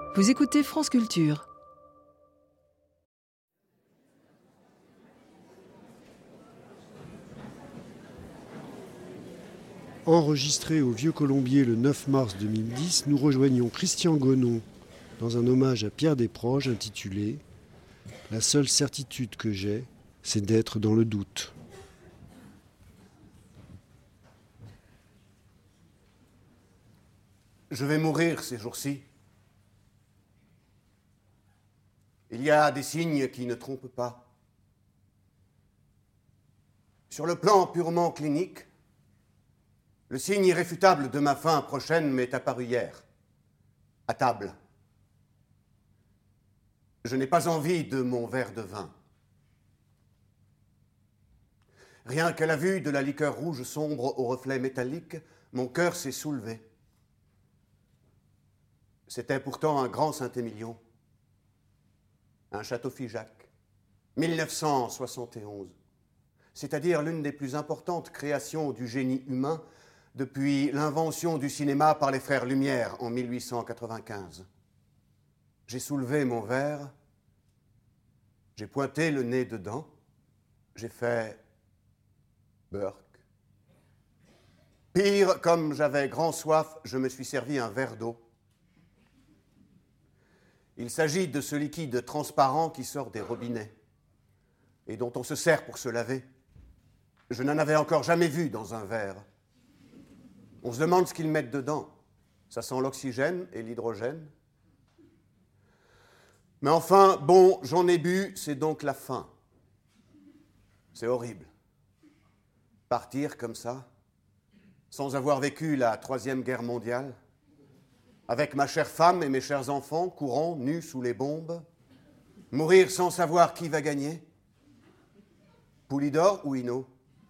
Vous écoutez France Culture. Enregistré au Vieux Colombier le 9 mars 2010, nous rejoignons Christian Gonon dans un hommage à Pierre Desproges intitulé « La seule certitude que j'ai, c'est d'être dans le doute ». Je vais mourir ces jours-ci. Il y a des signes qui ne trompent pas. Sur le plan purement clinique, le signe irréfutable de ma fin prochaine m'est apparu hier, à table. Je n'ai pas envie de mon verre de vin. Rien qu'à la vue de la liqueur rouge sombre au reflet métallique, mon cœur s'est soulevé. C'était pourtant un grand Saint-Émilion, un château Figeac, 1971, c'est-à-dire l'une des plus importantes créations du génie humain depuis l'invention du cinéma par les frères Lumière en 1895. J'ai soulevé mon verre, j'ai pointé le nez dedans, j'ai fait Burke. Pire, comme j'avais grand soif, je me suis servi un verre d'eau. Il s'agit de ce liquide transparent qui sort des robinets et dont on se sert pour se laver. Je n'en avais encore jamais vu dans un verre. On se demande ce qu'ils mettent dedans. Ça sent l'oxygène et l'hydrogène. Mais enfin, bon, j'en ai bu, c'est donc la fin. C'est horrible. Partir comme ça, sans avoir vécu la Troisième Guerre mondiale, avec ma chère femme et mes chers enfants courant, nus sous les bombes, mourir sans savoir qui va gagner, Poulidor ou Hinault,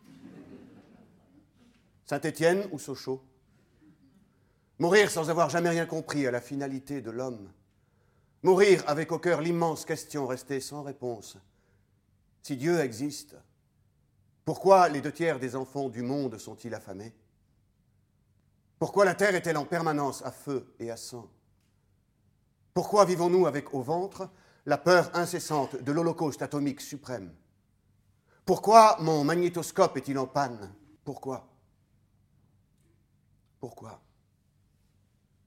Saint-Étienne ou Sochaux, mourir sans avoir jamais rien compris à la finalité de l'homme, mourir avec au cœur l'immense question restée sans réponse. Si Dieu existe, pourquoi les 2/3 des enfants du monde sont-ils affamés ? Pourquoi la terre est-elle en permanence à feu et à sang ? Pourquoi vivons-nous avec au ventre la peur incessante de l'holocauste atomique suprême ? Pourquoi mon magnétoscope est-il en panne ? Pourquoi ? Pourquoi ? Pourquoi ?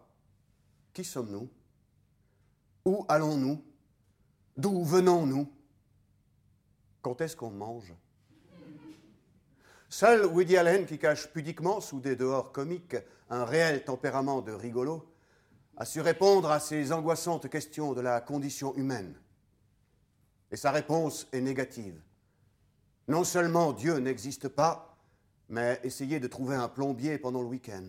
Qui sommes-nous ? Où allons-nous ? D'où venons-nous ? Quand est-ce qu'on mange ? Seul Woody Allen, qui cache pudiquement, sous des dehors comiques, un réel tempérament de rigolo, a su répondre à ces angoissantes questions de la condition humaine. Et sa réponse est négative. Non seulement Dieu n'existe pas, mais essayez de trouver un plombier pendant le week-end.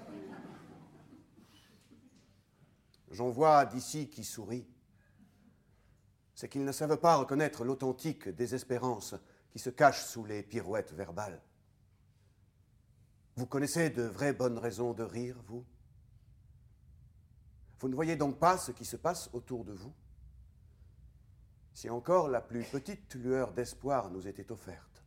J'en vois d'ici qui sourient. C'est qu'ils ne savent pas reconnaître l'authentique désespérance qui se cache sous les pirouettes verbales. Vous connaissez de vraies bonnes raisons de rire, vous ? Vous ne voyez donc pas ce qui se passe autour de vous ? Si encore la plus petite lueur d'espoir nous était offerte.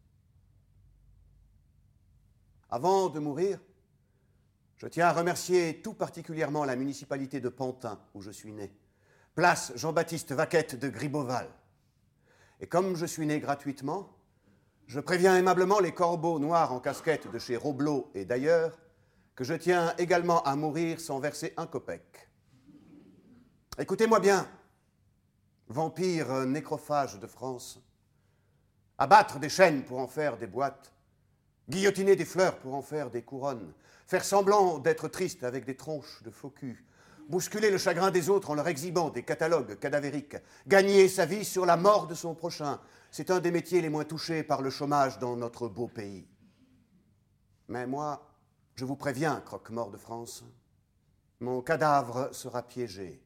Avant de mourir, je tiens à remercier tout particulièrement la municipalité de Pantin, où je suis né, place Jean-Baptiste Vaquette de Gribeauval. Et comme je suis né gratuitement, je préviens aimablement les corbeaux noirs en casquette de chez Roblot et d'ailleurs que je tiens également à mourir sans verser un copec. Écoutez-moi bien, vampires nécrophages de France, abattre des chênes pour en faire des boîtes, guillotiner des fleurs pour en faire des couronnes, faire semblant d'être triste avec des tronches de faux cul, bousculer le chagrin des autres en leur exhibant des catalogues cadavériques, gagner sa vie sur la mort de son prochain, c'est un des métiers les moins touchés par le chômage dans notre beau pays. Mais moi, je vous préviens, croque-mort de France, mon cadavre sera piégé.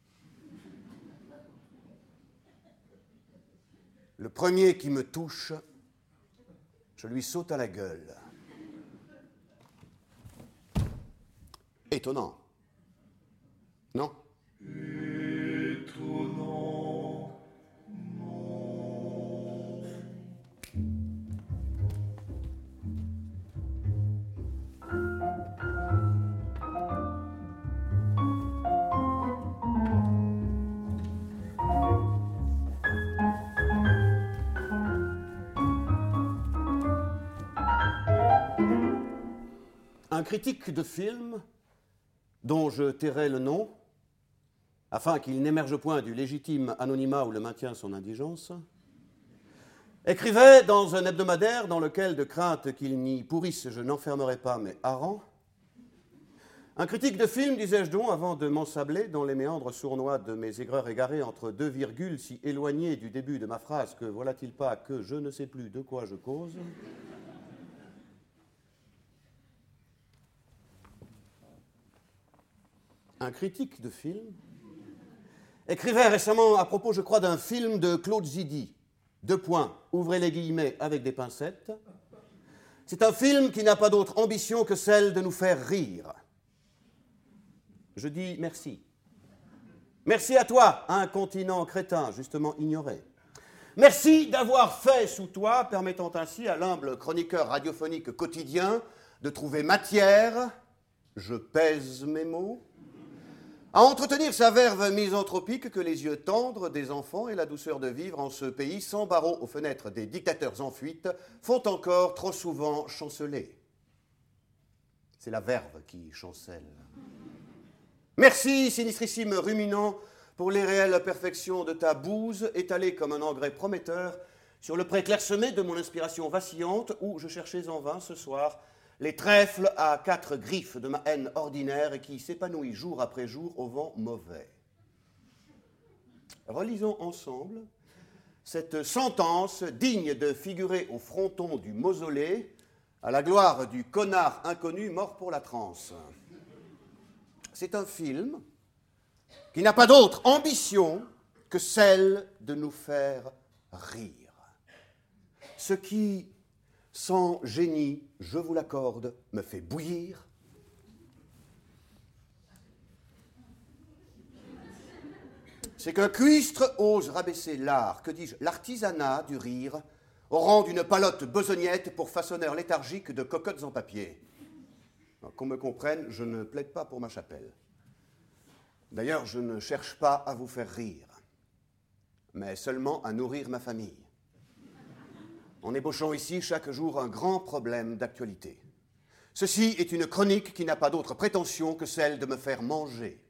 Le premier qui me touche, je lui saute à la gueule. Étonnant. Non ? Étonnant. Non. Un critique de film, dont je tairai le nom, afin qu'il n'émerge point du légitime anonymat où le maintient son indigence, écrivait dans un hebdomadaire dans lequel, de crainte qu'il n'y pourrisse, je n'enfermerai pas mes harengs. Un critique de film, disais-je donc, avant de m'ensabler dans les méandres sournois de mes aigreurs égarées entre deux virgules si éloignées du début de ma phrase que voilà-t-il pas que je ne sais plus de quoi je cause. Un critique de film écrivait récemment à propos, je crois, d'un film de Claude Zidi. Deux points, ouvrez les guillemets avec des pincettes. C'est un film qui n'a pas d'autre ambition que celle de nous faire rire. Je dis merci. Merci à toi, incontinent crétin, justement ignoré. Merci d'avoir fait sous toi, permettant ainsi à l'humble chroniqueur radiophonique quotidien de trouver matière, je pèse mes mots, à entretenir sa verve misanthropique que les yeux tendres des enfants et la douceur de vivre en ce pays sans barreaux aux fenêtres des dictateurs en fuite font encore trop souvent chanceler. C'est la verve qui chancelle. Merci, sinistrissime ruminant, pour les réelles perfections de ta bouse, étalée comme un engrais prometteur sur le pré clairsemé de mon inspiration vacillante, où je cherchais en vain ce soir les trèfles à 4 griffes de ma haine ordinaire et qui s'épanouit jour après jour au vent mauvais. Relisons ensemble cette sentence digne de figurer au fronton du mausolée à la gloire du connard inconnu mort pour la transe. C'est un film qui n'a pas d'autre ambition que celle de nous faire rire. Ce qui, sans génie, je vous l'accorde, me fait bouillir. C'est qu'un cuistre ose rabaisser l'art, que dis-je, l'artisanat du rire, au rang d'une palotte besognette pour façonneur léthargique de cocottes en papier. Qu'on me comprenne, je ne plaide pas pour ma chapelle. D'ailleurs, je ne cherche pas à vous faire rire, mais seulement à nourrir ma famille, en ébauchant ici chaque jour un grand problème d'actualité. Ceci est une chronique qui n'a pas d'autre prétention que celle de me faire manger.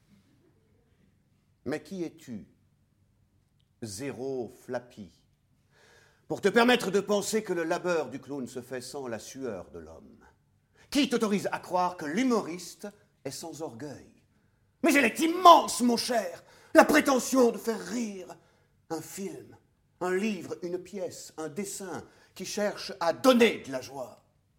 Mais qui es-tu, zéro flappy, pour te permettre de penser que le labeur du clown se fait sans la sueur de l'homme? Qui t'autorise à croire que l'humoriste est sans orgueil? Mais elle est immense, mon cher, la prétention de faire rire. Un film, un livre, une pièce, un dessin qui cherche à donner de la joie.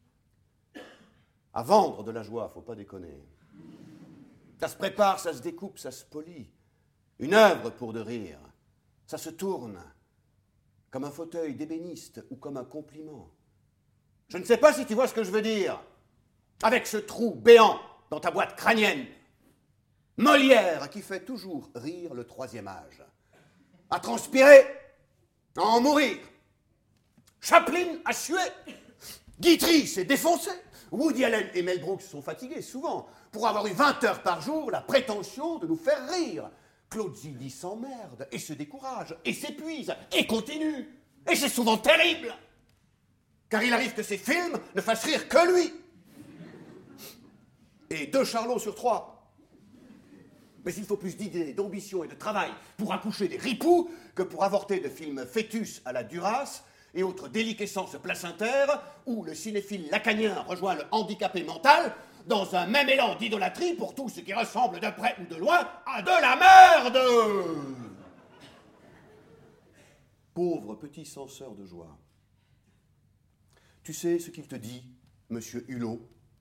À vendre de la joie, faut pas déconner. Ça se prépare, ça se découpe, ça se polit. Une œuvre pour de rire, ça se tourne comme un fauteuil d'ébéniste ou comme un compliment. Je ne sais pas si tu vois ce que je veux dire. Avec ce trou béant dans ta boîte crânienne. Molière qui fait toujours rire le troisième âge. À transpirer, à en mourir. Chaplin a sué. Guitry s'est défoncé. Woody Allen et Mel Brooks sont fatigués souvent pour avoir eu 20 heures par jour la prétention de nous faire rire. Claude Zidi s'emmerde et se décourage et s'épuise et continue. Et c'est souvent terrible. Car il arrive que ces films ne fassent rire que lui. Et 2 Charlots sur 3. Mais il faut plus d'idées, d'ambition et de travail pour accoucher des ripoux que pour avorter de films fœtus à la Duras et autres déliquescences placentaires où le cinéphile lacanien rejoint le handicapé mental dans un même élan d'idolâtrie pour tout ce qui ressemble de près ou de loin à de la merde. Pauvre petit censeur de joie. Tu sais ce qu'il te dit, monsieur Hulot?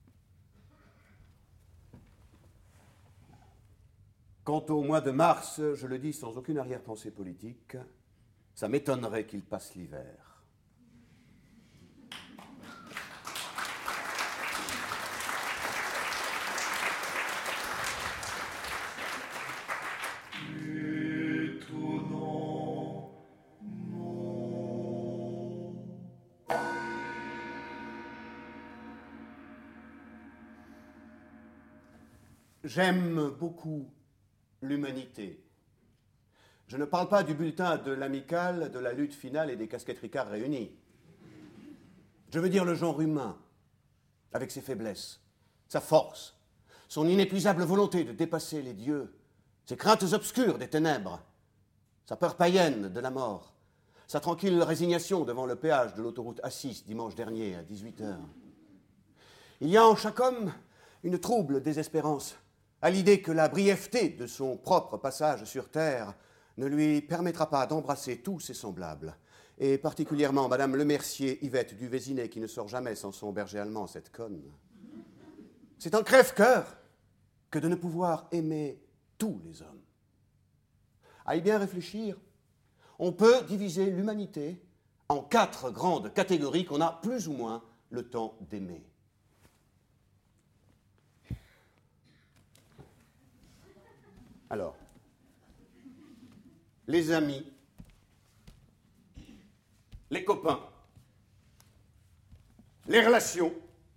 Quant au mois de mars, je le dis sans aucune arrière-pensée politique, ça m'étonnerait qu'il passe l'hiver. Étonnant, non. J'aime beaucoup l'humanité. Je ne parle pas du bulletin de l'amicale, de la lutte finale et des casquettes Ricard réunies. Je veux dire le genre humain, avec ses faiblesses, sa force, son inépuisable volonté de dépasser les dieux, ses craintes obscures des ténèbres, sa peur païenne de la mort, sa tranquille résignation devant le péage de l'autoroute A6 dimanche dernier à 18h. Il y a en chaque homme une trouble désespérance à l'idée que la brièveté de son propre passage sur Terre ne lui permettra pas d'embrasser tous ses semblables, et particulièrement Madame Lemercier Yvette du Vésinet, qui ne sort jamais sans son berger allemand, cette conne. C'est un crève-cœur que de ne pouvoir aimer tous les hommes. À y bien réfléchir, on peut diviser l'humanité en 4 grandes catégories qu'on a plus ou moins le temps d'aimer. Alors, les amis, les copains, les relations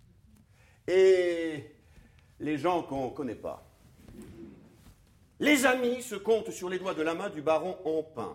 et les gens qu'on ne connaît pas. Les amis se comptent sur les doigts de la main du baron Empin,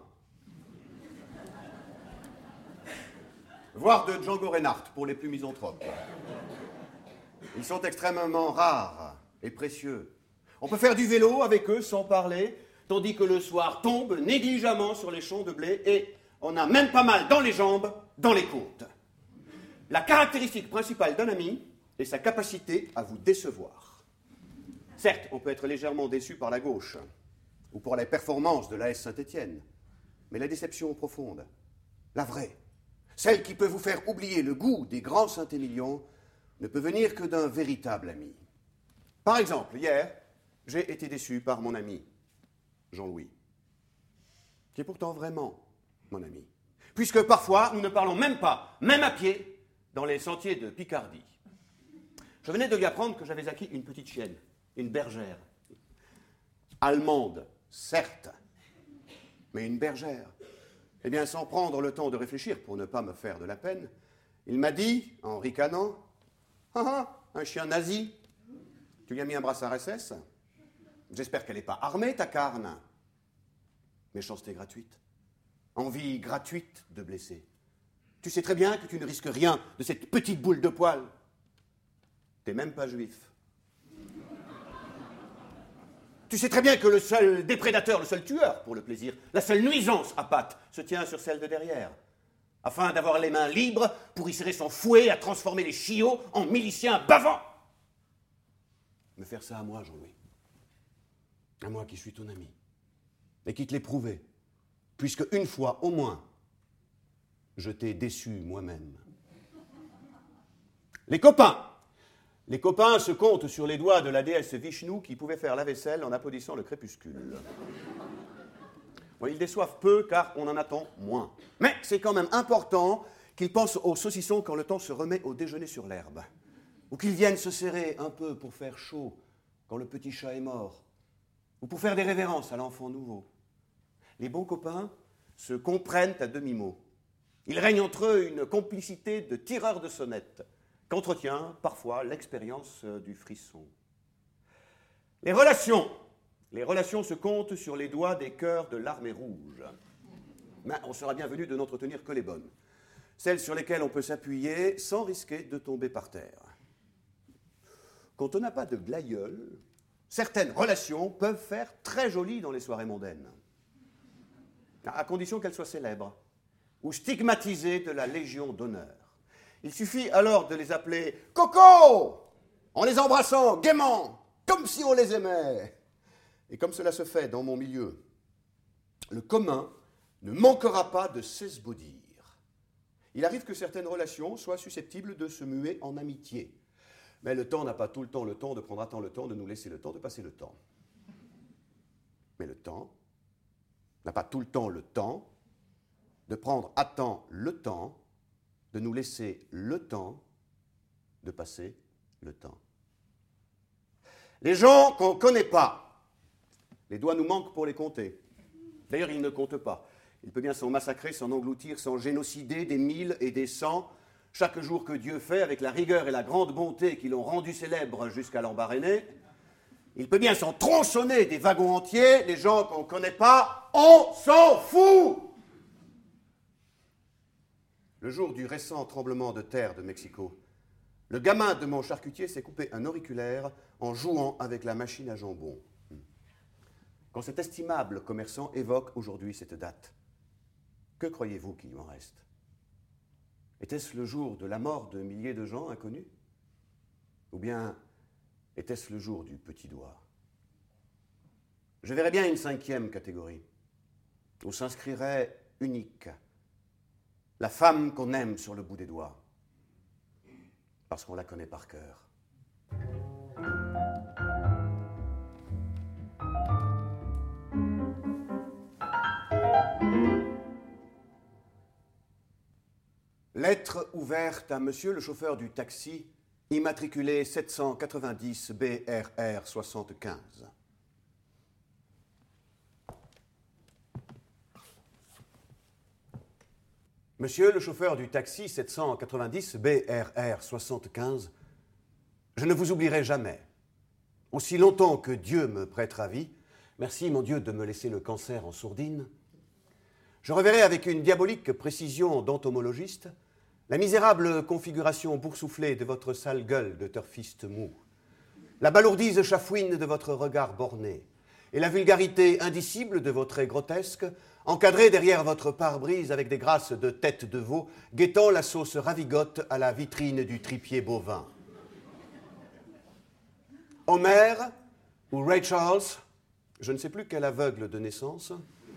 voire de Django Reinhardt pour les plus misanthropes. Ils sont extrêmement rares et précieux. On peut faire du vélo avec eux sans parler, tandis que le soir tombe négligemment sur les champs de blé et on a même pas mal dans les jambes, dans les côtes. La caractéristique principale d'un ami est sa capacité à vous décevoir. Certes, on peut être légèrement déçu par la gauche ou pour les performances de l'AS Saint-Étienne, mais la déception profonde, la vraie, celle qui peut vous faire oublier le goût des grands Saint-Émilion, ne peut venir que d'un véritable ami. Par exemple, hier, j'ai été déçu par mon ami, Jean-Louis, qui est pourtant vraiment mon ami, puisque parfois nous ne parlons même pas, même à pied, dans les sentiers de Picardie. Je venais de lui apprendre que j'avais acquis une petite chienne, une bergère, allemande, certes, mais une bergère. Eh bien, sans prendre le temps de réfléchir pour ne pas me faire de la peine, il m'a dit, en ricanant, « Ah, un chien nazi, tu lui as mis un brassard SS ? J'espère qu'elle n'est pas armée, ta carne. » Méchanceté gratuite. Envie gratuite de blesser. Tu sais très bien que tu ne risques rien de cette petite boule de poil. T'es même pas juif. Tu sais très bien que le seul déprédateur, le seul tueur pour le plaisir, la seule nuisance à pattes se tient sur celle de derrière, afin d'avoir les mains libres pour y serrer son fouet à transformer les chiots en miliciens bavants. Me faire ça à moi, Jean-Louis. À moi qui suis ton ami. Et qui te l'ai prouvé. Puisque une fois au moins, je t'ai déçu moi-même. Les copains. Les copains se comptent sur les doigts de la déesse Vishnu qui pouvait faire la vaisselle en applaudissant le crépuscule. Bon, ils déçoivent peu car on en attend moins. Mais c'est quand même important qu'ils pensent aux saucissons quand le temps se remet au déjeuner sur l'herbe. Ou qu'ils viennent se serrer un peu pour faire chaud quand le petit chat est mort. Ou pour faire des révérences à l'enfant nouveau. Les bons copains se comprennent à demi-mot. Il règne entre eux une complicité de tireurs de sonnettes qu'entretient parfois l'expérience du frisson. Les relations se comptent sur les doigts des cœurs de l'armée rouge. Mais on sera bienvenu de n'entretenir que les bonnes, celles sur lesquelles on peut s'appuyer sans risquer de tomber par terre. Quand on n'a pas de glaïeul, certaines relations peuvent faire très joli dans les soirées mondaines, à condition qu'elles soient célèbres ou stigmatisées de la Légion d'honneur. Il suffit alors de les appeler « Coco !» en les embrassant gaiement, comme si on les aimait. Et comme cela se fait dans mon milieu, le commun ne manquera pas de s'esbaudir. Il arrive que certaines relations soient susceptibles de se muer en amitié. Mais le temps n'a pas tout le temps le temps de prendre à temps le temps de nous laisser le temps de passer le temps. Mais le temps n'a pas tout le temps le temps de prendre à temps le temps de nous laisser le temps de passer le temps. Les gens qu'on ne connaît pas, les doigts nous manquent pour les compter. D'ailleurs, ils ne comptent pas. Il peut bien s'en massacrer, s'en engloutir, s'en génocider des 1000 et des 100, chaque jour que Dieu fait, avec la rigueur et la grande bonté qui l'ont rendu célèbre jusqu'à l'embarrainer. Il peut bien s'en tronçonner des wagons entiers, les gens qu'on ne connaît pas, on s'en fout. Le jour du récent tremblement de terre de Mexico, Le gamin de mon charcutier s'est coupé un auriculaire en jouant avec la machine à jambon. Quand cet estimable commerçant évoque aujourd'hui cette date, que croyez-vous qu'il lui en reste? Était-ce le jour de la mort de milliers de gens inconnus? Ou bien était-ce le jour du petit doigt? Je verrais bien une 5e catégorie, où s'inscrirait unique, la femme qu'on aime sur le bout des doigts, parce qu'on la connaît par cœur. Lettre ouverte à monsieur le chauffeur du taxi, immatriculé 790 BRR 75. Monsieur le chauffeur du taxi 790 BRR 75, je ne vous oublierai jamais. Aussi longtemps que Dieu me prêtera vie, merci mon Dieu de me laisser le cancer en sourdine, je reverrai avec une diabolique précision d'entomologiste la misérable configuration boursouflée de votre sale gueule de turfiste mou, la balourdise chafouine de votre regard borné et la vulgarité indicible de vos traits grotesques, encadrés derrière votre pare-brise avec des grâces de tête de veau, guettant la sauce ravigote à la vitrine du tripier bovin. Homer ou Ray Charles, je ne sais plus quel aveugle de naissance,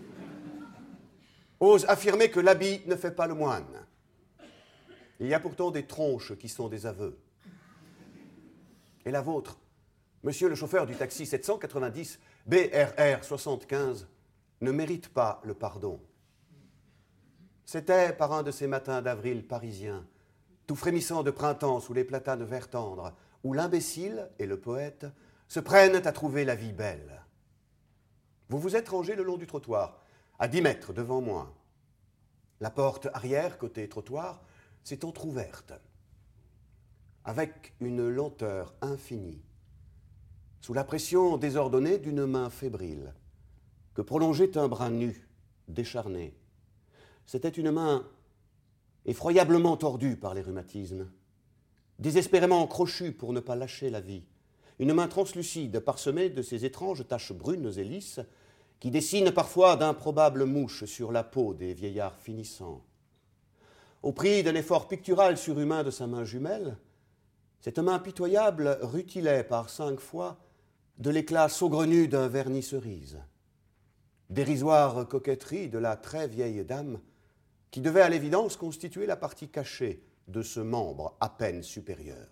ose affirmer que l'habit ne fait pas le moine. Il y a pourtant des tronches qui sont des aveux. Et la vôtre, monsieur le chauffeur du taxi 790 BRR 75, ne mérite pas le pardon. C'était par un de ces matins d'avril parisiens, tout frémissant de printemps sous les platanes vert tendre, où l'imbécile et le poète se prennent à trouver la vie belle. Vous vous êtes rangé le long du trottoir, à 10 mètres devant moi. La porte arrière, côté trottoir, s'est entr'ouverte, avec une lenteur infinie, sous la pression désordonnée d'une main fébrile, que prolongeait un bras nu, décharné. C'était une main effroyablement tordue par les rhumatismes, désespérément crochue pour ne pas lâcher la vie, une main translucide parsemée de ces étranges taches brunes et lisses qui dessinent parfois d'improbables mouches sur la peau des vieillards finissants. Au prix d'un effort pictural surhumain de sa main jumelle, cette main pitoyable rutilait par 5 fois de l'éclat saugrenu d'un vernis cerise. Dérisoire coquetterie de la très vieille dame qui devait à l'évidence constituer la partie cachée de ce membre à peine supérieur.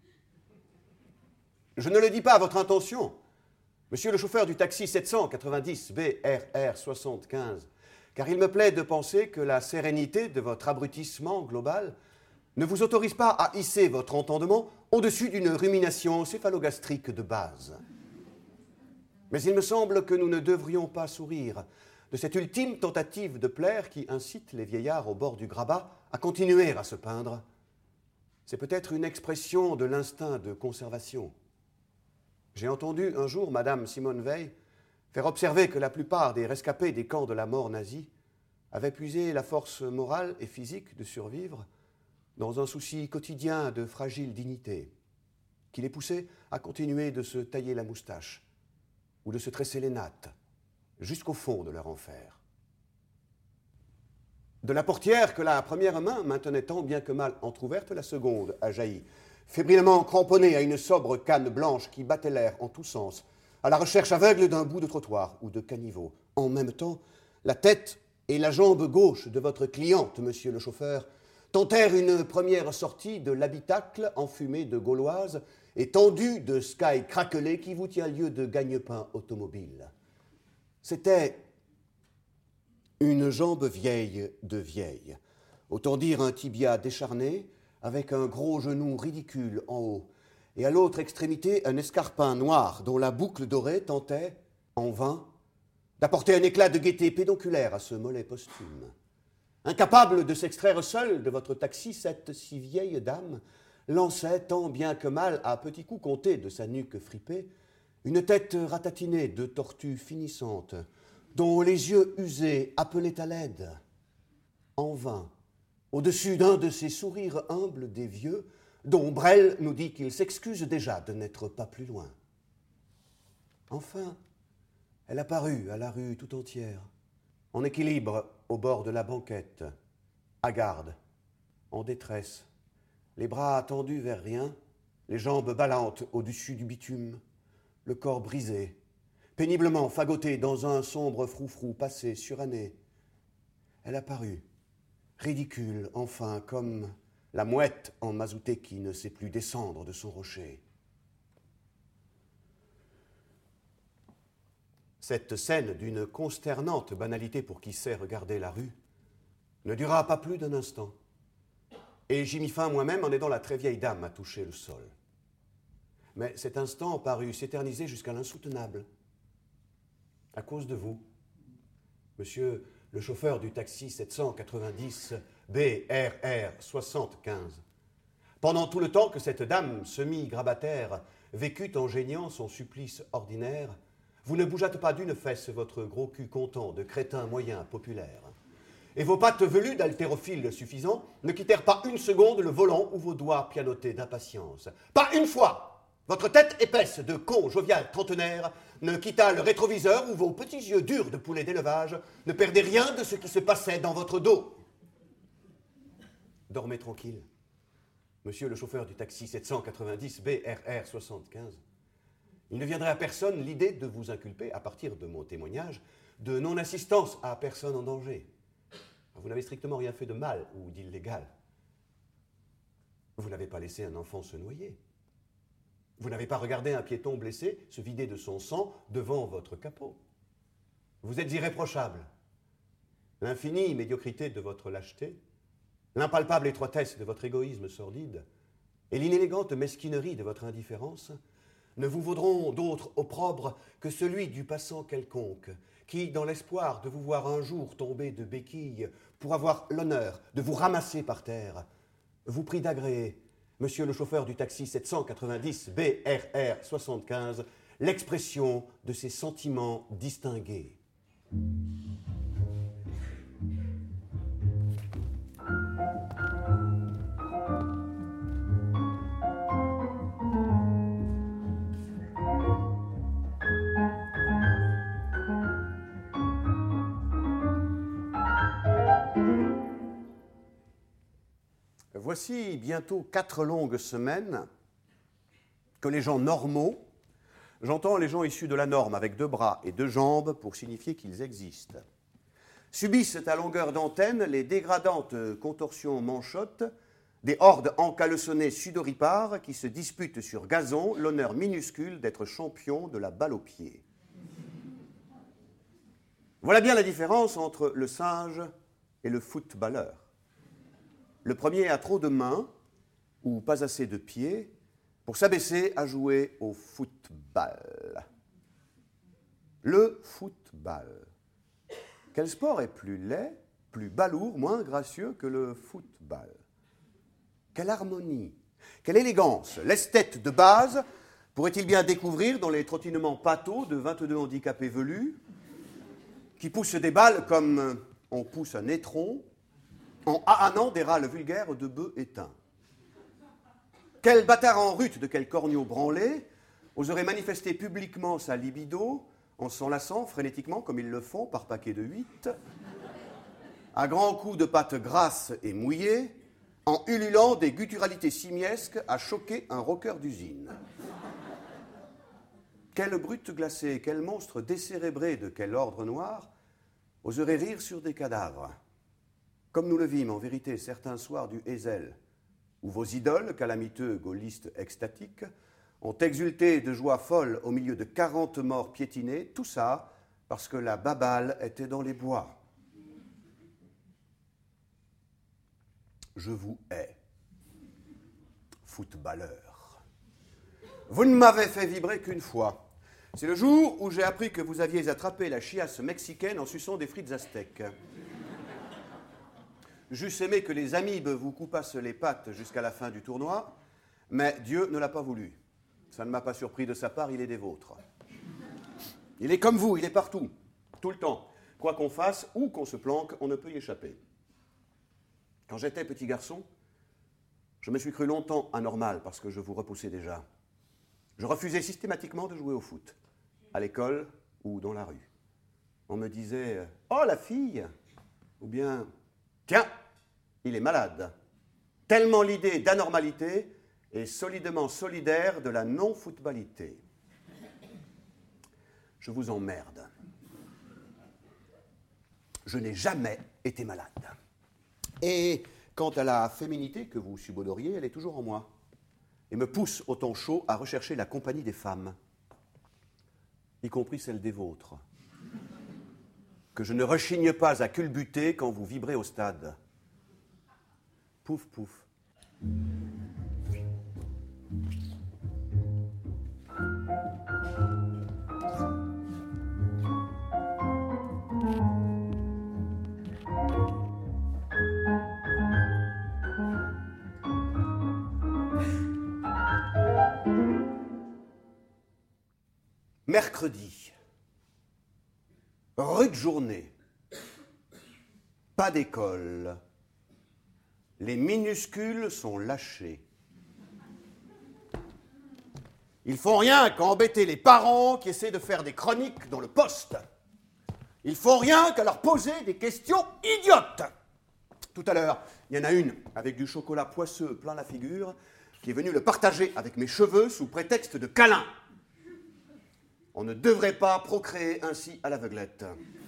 Je ne le dis pas à votre intention, monsieur le chauffeur du taxi 790 BRR 75, car il me plaît de penser que la sérénité de votre abrutissement global ne vous autorise pas à hisser votre entendement au-dessus d'une rumination céphalogastrique de base. Mais il me semble que nous ne devrions pas sourire de cette ultime tentative de plaire qui incite les vieillards au bord du grabat à continuer à se peindre. C'est peut-être une expression de l'instinct de conservation. J'ai entendu un jour Madame Simone Veil faire observer que la plupart des rescapés des camps de la mort nazie avaient puisé la force morale et physique de survivre dans un souci quotidien de fragile dignité, qui les poussait à continuer de se tailler la moustache ou de se tresser les nattes jusqu'au fond de leur enfer. De la portière que la première main maintenait tant bien que mal entr'ouverte, la seconde a jailli, fébrilement cramponnée à une sobre canne blanche qui battait l'air en tous sens, à la recherche aveugle d'un bout de trottoir ou de caniveau. En même temps, la tête et la jambe gauche de votre cliente, monsieur le chauffeur, tentèrent une première sortie de l'habitacle enfumé de gauloise et tendu de sky craquelé qui vous tient lieu de gagne-pain automobile. C'était une jambe vieille de vieille, autant dire un tibia décharné, avec un gros genou ridicule en haut, et à l'autre extrémité un escarpin noir dont la boucle dorée tentait, en vain, d'apporter un éclat de gaieté pédonculaire à ce mollet posthume. Incapable de s'extraire seule de votre taxi, cette si vieille dame lançait, tant bien que mal, à petits coups comptés de sa nuque fripée, une tête ratatinée de tortue finissante, dont les yeux usés appelaient à l'aide. En vain, au-dessus d'un de ces sourires humbles des vieux, dont Brel nous dit qu'il s'excuse déjà de n'être pas plus loin. Enfin, elle apparut à la rue tout entière, en équilibre au bord de la banquette, hagarde, en détresse, les bras tendus vers rien, les jambes ballantes au-dessus du bitume, le corps brisé, péniblement fagoté dans un sombre froufrou passé, suranné. Elle apparut, ridicule, enfin, comme la mouette en mazouté qui ne sait plus descendre de son rocher. Cette scène, d'une consternante banalité pour qui sait regarder la rue, ne dura pas plus d'un instant. Et j'y mis fin moi-même en aidant la très vieille dame à toucher le sol. Mais cet instant parut s'éterniser jusqu'à l'insoutenable. À cause de vous, monsieur le chauffeur du taxi 790 BRR 75. Pendant tout le temps que cette dame semi-grabataire vécut en geignant son supplice ordinaire, vous ne bougeâtes pas d'une fesse votre gros cul content de crétin moyen populaire. Et vos pattes velues d'haltérophile suffisant ne quittèrent pas une seconde le volant ou vos doigts pianotés d'impatience. Pas une fois! Votre tête épaisse de con jovial trentenaire ne quitta le rétroviseur où vos petits yeux durs de poulet d'élevage ne perdaient rien de ce qui se passait dans votre dos. Dormez tranquille, monsieur le chauffeur du taxi 790 BRR 75. Il ne viendrait à personne l'idée de vous inculper, à partir de mon témoignage, de non-assistance à personne en danger. Vous n'avez strictement rien fait de mal ou d'illégal. Vous n'avez pas laissé un enfant se noyer. Vous n'avez pas regardé un piéton blessé se vider de son sang devant votre capot. Vous êtes irréprochable. L'infinie médiocrité de votre lâcheté, l'impalpable étroitesse de votre égoïsme sordide et l'inélégante mesquinerie de votre indifférence ne vous vaudront d'autre opprobre que celui du passant quelconque qui, dans l'espoir de vous voir un jour tomber de béquilles pour avoir l'honneur de vous ramasser par terre, vous prie d'agréer, monsieur le chauffeur du taxi 790 BRR 75, l'expression de ses sentiments distingués. Voici bientôt 4 longues semaines que les gens normaux, j'entends les gens issus de la norme avec 2 bras et 2 jambes pour signifier qu'ils existent, subissent à longueur d'antenne les dégradantes contorsions manchottes des hordes encaleçonnées sudoripares qui se disputent sur gazon l'honneur minuscule d'être champion de la balle au pied. Voilà bien la différence entre le singe et le footballeur. Le premier a trop de mains ou pas assez de pieds pour s'abaisser à jouer au football. Le football. Quel sport est plus laid, plus balourd, moins gracieux que le football? Quelle harmonie, quelle élégance l'esthète de base pourrait-il bien découvrir dans les trottinements pâteaux de 22 handicapés velus qui poussent des balles comme on pousse un étron en hahanant des râles vulgaires de bœufs éteints. Quel bâtard en rute de quel corneau branlé oserait manifester publiquement sa libido en s'enlaçant frénétiquement, comme ils le font, par paquet de 8, à grands coups de pâte grasse et mouillée, en ululant des gutturalités simiesques à choquer un rocker d'usine. Quelle brute glacée, quel monstre décérébré de quel ordre noir oserait rire sur des cadavres, comme nous le vîmes en vérité certains soirs du Hazel, où vos idoles, calamiteux gaullistes extatiques, ont exulté de joie folle au milieu de 40 morts piétinés, tout ça parce que la baballe était dans les bois. Je vous hais, footballeur. Vous ne m'avez fait vibrer qu'une fois. C'est le jour où j'ai appris que vous aviez attrapé la chiasse mexicaine en suçant des frites aztèques. J'eusse aimé que les amibes vous coupassent les pattes jusqu'à la fin du tournoi, mais Dieu ne l'a pas voulu. Ça ne m'a pas surpris de sa part, il est des vôtres. Il est comme vous, il est partout, tout le temps. Quoi qu'on fasse ou qu'on se planque, on ne peut y échapper. Quand j'étais petit garçon, Je me suis cru longtemps anormal parce que je vous repoussais déjà. Je refusais systématiquement de jouer au foot, à l'école ou dans la rue. On me disait « Oh, la fille !» ou bien « Tiens, il est malade !» Tellement l'idée d'anormalité est solidement solidaire de la non-footballité. Je vous emmerde. Je n'ai jamais été malade. Et quant à la féminité que vous subodoriez, elle est toujours en moi et me pousse au temps chaud à rechercher la compagnie des femmes, y compris celle des vôtres, que je ne rechigne pas à culbuter quand vous vibrez au stade. Pouf, pouf. Mercredi, rude journée, pas d'école, les minuscules sont lâchés. Ils font rien qu'embêter les parents qui essaient de faire des chroniques dans le Poste. Ils font rien qu'à leur poser des questions idiotes. Tout à l'heure, il y en a une avec du chocolat poisseux plein la figure qui est venue le partager avec mes cheveux sous prétexte de câlin. On ne devrait pas procréer ainsi à l'aveuglette.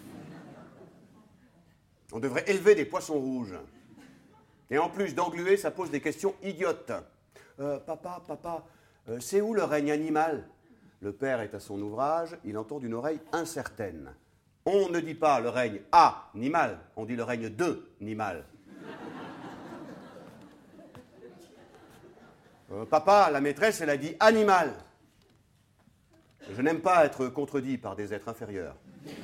On devrait élever des poissons rouges. Et en plus d'engluer, ça pose des questions idiotes. Papa, c'est où le règne animal ? Le père est à son ouvrage, il entend d'une oreille incertaine. On ne dit pas le règne animal, on dit le règne de animal. Papa, la maîtresse, elle a dit animal. Je n'aime pas être contredit par des êtres inférieurs.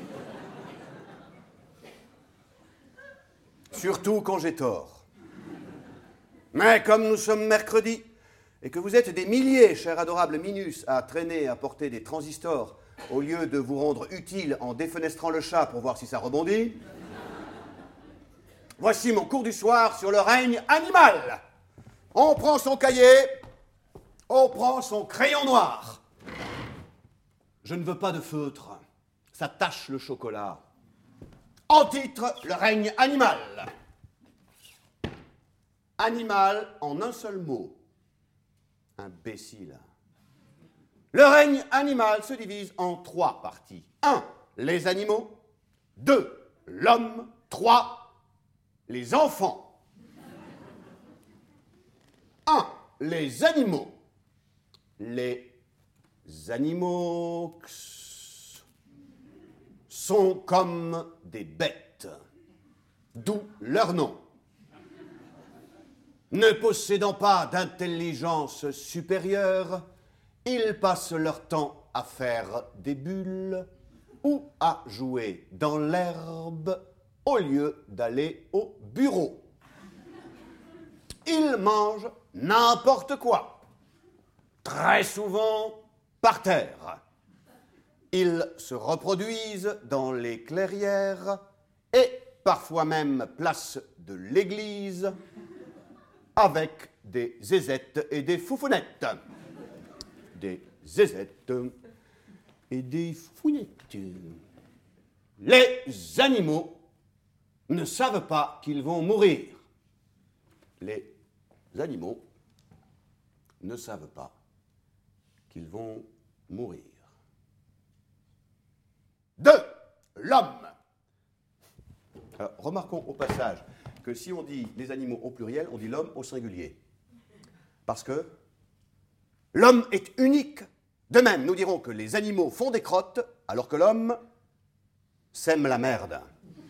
Surtout quand j'ai tort. Mais comme nous sommes mercredi, et que vous êtes des milliers, cher adorable Minus, à traîner et à porter des transistors, au lieu de vous rendre utile en défenestrant le chat pour voir si ça rebondit, voici mon cours du soir sur le règne animal. On prend son cahier, on prend son crayon noir. Je ne veux pas de feutre, ça tache le chocolat. En titre, le règne animal. Animal en un seul mot. Imbécile. Le règne animal se divise en 3 parties. 1. Les animaux. 2. L'homme. 3. Les enfants. 1. Les animaux. Les animaux sont comme des bêtes, d'où leur nom. Ne possédant pas d'intelligence supérieure, ils passent leur temps à faire des bulles ou à jouer dans l'herbe au lieu d'aller au bureau. Ils mangent n'importe quoi, très souvent par terre. Ils se reproduisent dans les clairières et parfois même place de l'église avec des zézettes et des foufounettes. Des zézettes et des foufounettes. Les animaux ne savent pas qu'ils vont mourir. Les animaux ne savent pas qu'ils vont mourir. 2. L'homme. Alors, remarquons au passage que si on dit les animaux au pluriel, on dit l'homme au singulier. Parce que l'homme est unique. De même, nous dirons que les animaux font des crottes, alors que l'homme sème la merde.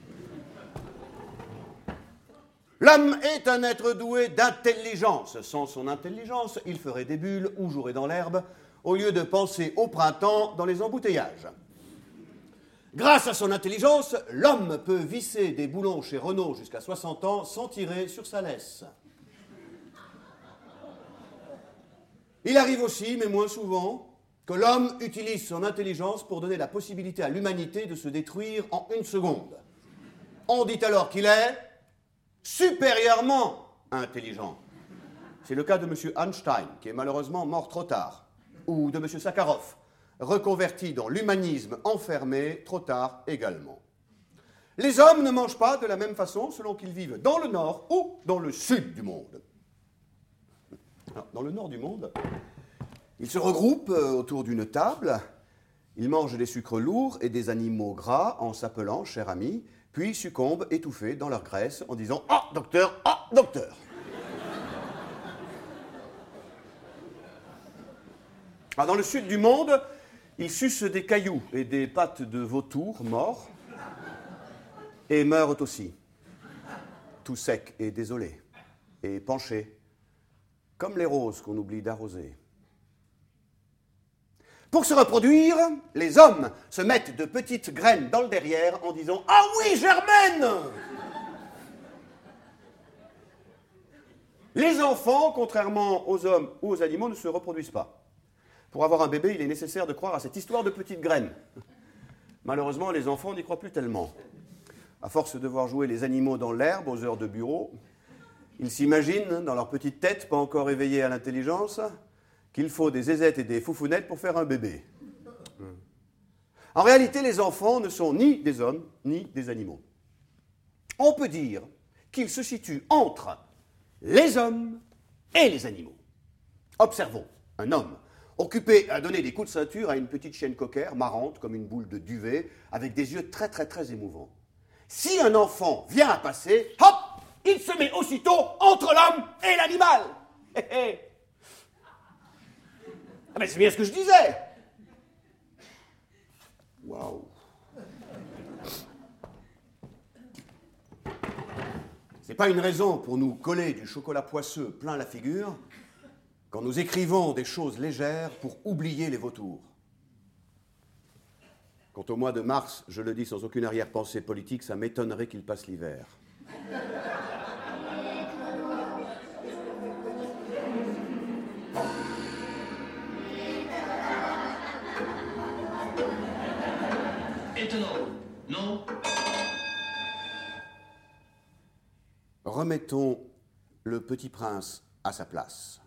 L'homme est un être doué d'intelligence. Sans son intelligence, il ferait des bulles ou jouerait dans l'herbe, au lieu de penser au printemps dans les embouteillages. Grâce à son intelligence, l'homme peut visser des boulons chez Renault jusqu'à 60 ans sans tirer sur sa laisse. Il arrive aussi, mais moins souvent, que l'homme utilise son intelligence pour donner la possibilité à l'humanité de se détruire en 1 seconde. On dit alors qu'il est supérieurement intelligent. C'est le cas de M. Einstein, qui est malheureusement mort trop tard, ou de M. Sakharov, reconverti dans l'humanisme enfermé trop tard également. Les hommes ne mangent pas de la même façon selon qu'ils vivent dans le nord ou dans le sud du monde. Alors, dans le nord du monde, ils se regroupent autour d'une table, ils mangent des sucres lourds et des animaux gras en s'appelant cher ami, puis succombent étouffés dans leur graisse en disant « Ah, docteur, ah, docteur !» Dans le sud du monde, ils sucent des cailloux et des pattes de vautours morts et meurent aussi, tout secs et désolés, et penchés, comme les roses qu'on oublie d'arroser. Pour se reproduire, les hommes se mettent de petites graines dans le derrière en disant « Ah oui, germaine !» Les enfants, contrairement aux hommes ou aux animaux, ne se reproduisent pas. Pour avoir un bébé, il est nécessaire de croire à cette histoire de petites graines. Malheureusement, les enfants n'y croient plus tellement. À force de voir jouer les animaux dans l'herbe aux heures de bureau, ils s'imaginent, dans leur petite tête, pas encore éveillée à l'intelligence, qu'il faut des zézettes et des foufounettes pour faire un bébé. En réalité, les enfants ne sont ni des hommes, ni des animaux. On peut dire qu'ils se situent entre les hommes et les animaux. Observons un homme occupé à donner des coups de ceinture à une petite chienne cocker, marrante comme une boule de duvet, avec des yeux très très très émouvants. Si un enfant vient à passer, hop, il se met aussitôt entre l'homme et l'animal. Ah ben c'est bien ce que je disais. Waouh. C'est pas une raison pour nous coller du chocolat poisseux plein la figure quand nous écrivons des choses légères pour oublier les vautours. Quant au mois de mars, je le dis sans aucune arrière-pensée politique, ça m'étonnerait qu'il passe l'hiver. Étonnant, non ? Remettons le petit prince à sa place.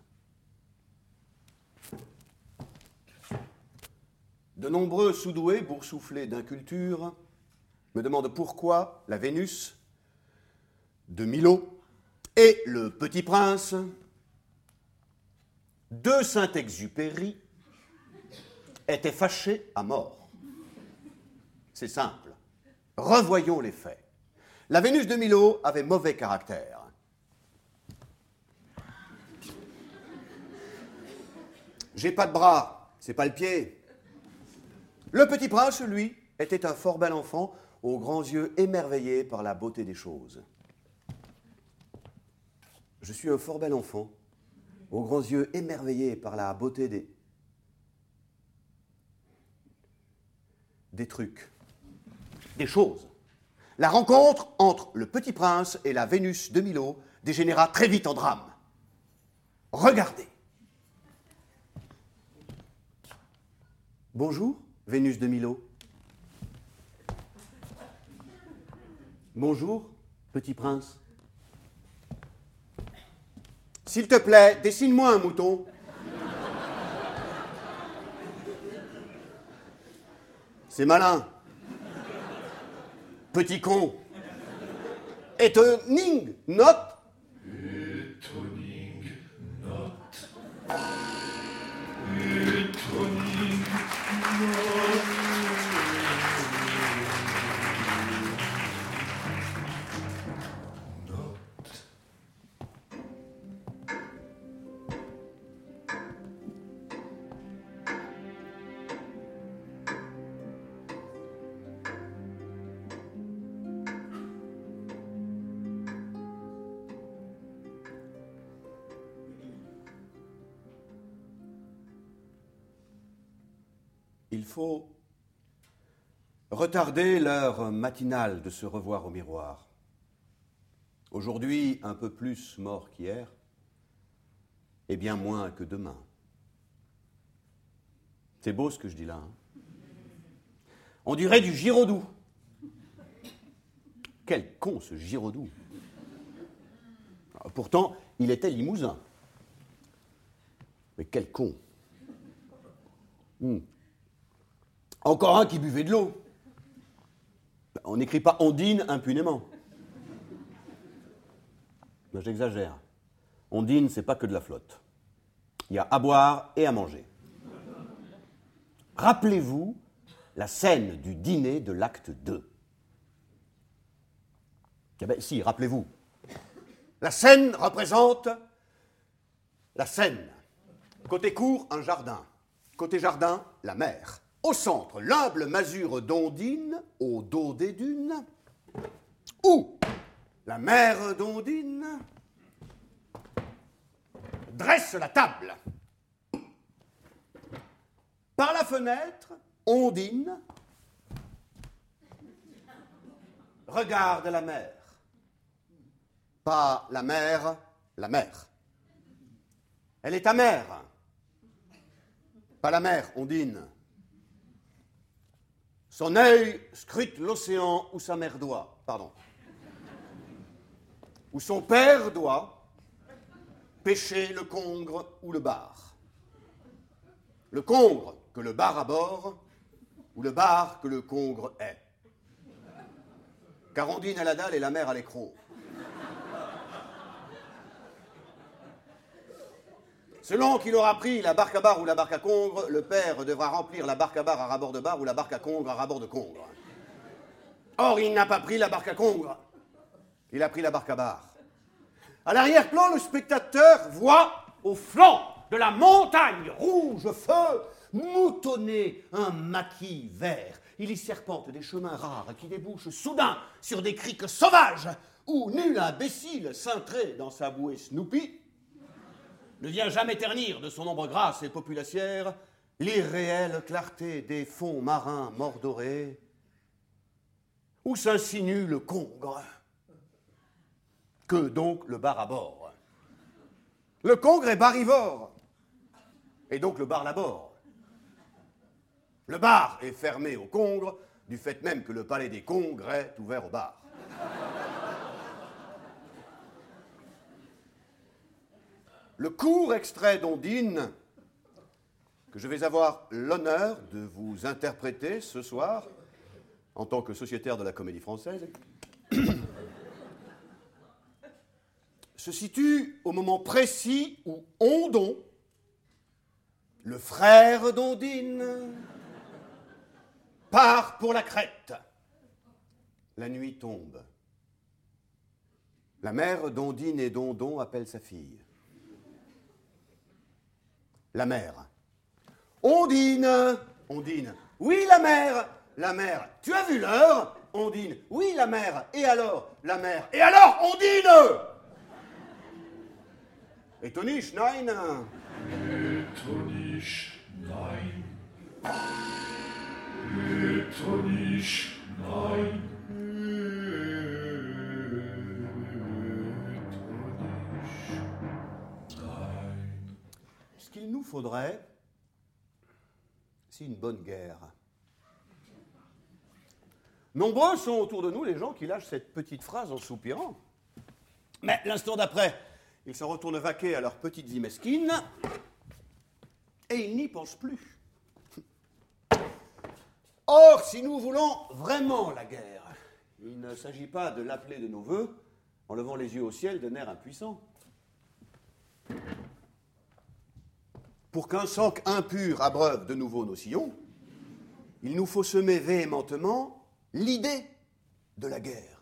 De nombreux sous-doués, boursouflés d'inculture, me demandent pourquoi la Vénus de Milo et le Petit Prince de Saint-Exupéry étaient fâchés à mort. C'est simple. Revoyons les faits. La Vénus de Milo avait mauvais caractère. J'ai pas de bras, c'est pas le pied. Le Petit Prince, lui, était un fort bel enfant, aux grands yeux émerveillés par la beauté des choses. Je suis un fort bel enfant, aux grands yeux émerveillés par la beauté des trucs, des choses. La rencontre entre le Petit Prince et la Vénus de Milo dégénéra très vite en drame. Regardez. Bonjour, Vénus de Milo. Bonjour, Petit Prince. S'il te plaît, dessine-moi un mouton. C'est malin. Petit con. Étonning, note. Étonning, note. Étonning, note. Il faut retarder l'heure matinale de se revoir au miroir. Aujourd'hui, un peu plus mort qu'hier, et bien moins que demain. C'est beau ce que je dis là. Hein. On dirait du Giraudoux. Quel con ce Giraudoux. Pourtant, il était limousin. Mais quel con. Encore un qui buvait de l'eau. On n'écrit pas Ondine impunément. Mais j'exagère. Ondine, c'est pas que de la flotte. Il y a à boire et à manger. Rappelez-vous la scène du dîner de l'acte 2. Eh bien, si, rappelez-vous. La scène représente la Seine. Côté cour, un jardin. Côté jardin, la mer. Au centre, l'humble masure d'Ondine, au dos des dunes, où la mère d'Ondine dresse la table. Par la fenêtre, Ondine regarde la mer. Pas la mer, la mer. Elle est amère. Pas la mer, Ondine. Son œil scrute l'océan où sa mère doit, où son père doit pêcher le congre ou le bar. Le congre que le bar aborde, ou le bar que le congre est. Car Ondine a la dalle et la mer a l'écrou. Selon qu'il aura pris la barque à bar ou la barque à congre, le père devra remplir la barque à bar à rabord de bar ou la barque à congre à rabord de congre. Or, il n'a pas pris la barque à congre. Il a pris la barque à bar. À l'arrière-plan, le spectateur voit au flanc de la montagne rouge feu moutonner un maquis vert. Il y serpente des chemins rares qui débouchent soudain sur des criques sauvages où nul imbécile cintré dans sa bouée Snoopy ne vient jamais ternir de son ombre grasse et populacière l'irréelle clarté des fonds marins mordorés où s'insinue le congre. Que donc le bar à bord? Le congre est barivore, et donc le bar l'abord. Le bar est fermé au congre, du fait même que le palais des congres est ouvert au bar. Le court extrait d'Ondine, que je vais avoir l'honneur de vous interpréter ce soir, en tant que sociétaire de la Comédie Française, se situe au moment précis où Ondon, le frère d'Ondine, part pour la Crète. La nuit tombe. La mère d'Ondine et d'Ondon appelle sa fille. La mère. Ondine, Ondine. Oui, la mère. La mère. Tu as vu l'heure? Ondine. Oui, la mère. Et alors? La mère. Et alors, Ondine? Et Tonisch, nein. Tonisch, nein. Tonisch, nein. Ce qu'il nous faudrait, c'est une bonne guerre. Nombreux sont autour de nous les gens qui lâchent cette petite phrase en soupirant. Mais l'instant d'après, ils s'en retournent vaquer à leurs petites vies mesquines et ils n'y pensent plus. Or, si nous voulons vraiment la guerre, il ne s'agit pas de l'appeler de nos voeux en levant les yeux au ciel d'un air impuissant. Pour qu'un sang impur abreuve de nouveau nos sillons, il nous faut semer véhémentement l'idée de la guerre.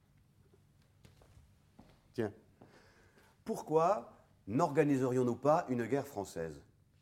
Tiens, pourquoi n'organiserions-nous pas une guerre française